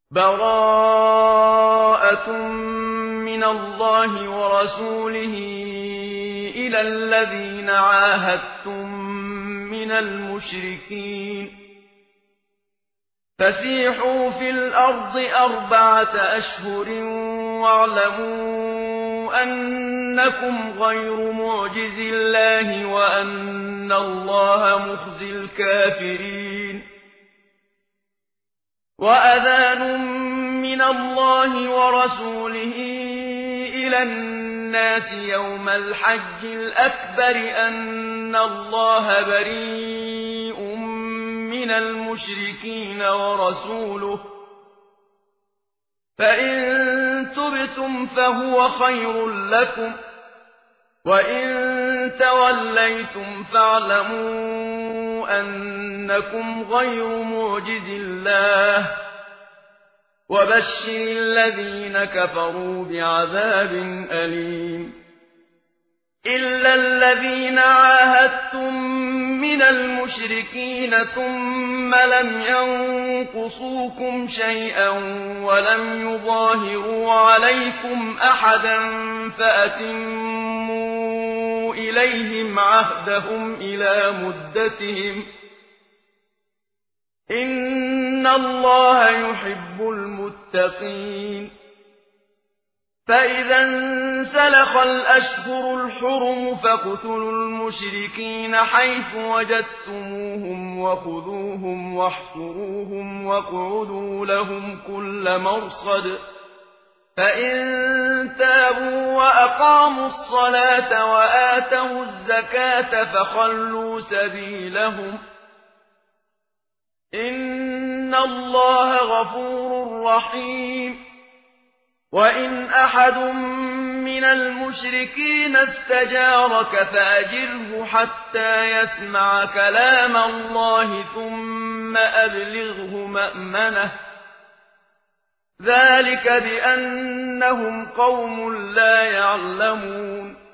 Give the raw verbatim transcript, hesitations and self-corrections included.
بَرَاءَةٌ مِّنَ اللَّهِ وَرَسُولِهِ إِلَى الَّذِينَ عَاهَدتُّم مِّنَ الْمُشْرِكِينَ فَسِيحُوا فِي الْأَرْضِ أَرْبَعَةَ أَشْهُرٍ وَاعْلَمُوا أَنَّكُمْ غَيْرُ مُعْجِزِي اللَّهِ وَأَنَّ اللَّهَ مُخْزِي الْكَافِرِينَ وَأَذَانٌ مِّنَ اللَّهِ وَرَسُولِهِ إِلَى النَّاسِ يَوْمَ الْحَجِّ الْأَكْبَرِ أَنَّ اللَّهَ بَرِيءٌ مِّنَ الْمُشْرِكِينَ وَرَسُولُهُ فَإِن تُبْتُمْ فَهُوَ خَيْرٌ لَّكُمْ وَإِن تَوَلَّيْتُمْ فَاعْلَمُوا أَنَّكُمْ غَيْرُ مُعْجِزِي اللَّهِ وَبَشِّرِ الَّذِينَ كَفَرُوا بِعَذَابٍ أَلِيمٍ إِلَّا الَّذِينَ عَاهَدتُّم مِّنَ الْمُشْرِكِينَ ثُمَّ لَمْ يَنقُصُوكُمْ شَيْئًا وَلَمْ يُظَاهِرُوا عَلَيْكُمْ أَحَدًا فَأَتِمُّوا إِلَيْهِمْ عَهْدَهُمْ إِلَىٰ مُدَّتِهِمْ ۚ إِنَّ اللَّهَ يُحِبُّ الْمُتَّقِينَ فَإِذَا انسَلَخَ الْأَشْهُرُ الْحُرُمُ فَاقْتُلُوا الْمُشْرِكِينَ حَيْثُ وَجَدتُّمُوهُمْ وَخُذُوهُمْ وَاحْصُرُوهُمْ وَاقْعُدُوا لَهُمْ كُلَّ مَرْصَدٍ فَإِن تَابُوا وَأَقَامُوا الصَّلَاةَ وَآتَوُا الزَّكَاةَ فَخَلُّوا سَبِيلَهُمْ ۚ إِنَّ اللَّهَ غَفُورٌ رَّحِيمٌ وَإِنْ أَحَدٌ مِّنَ الْمُشْرِكِينَ اسْتَجَارَكَ فَأَجِرْهُ حَتَّىٰ يَسْمَعَ كَلَامَ اللَّهِ ثُمَّ أَبْلِغْهُ مَأْمَنَهُ ۚ ذَٰلِكَ بِأَنَّهُمْ قَوْمٌ لَّا يَعْلَمُونَ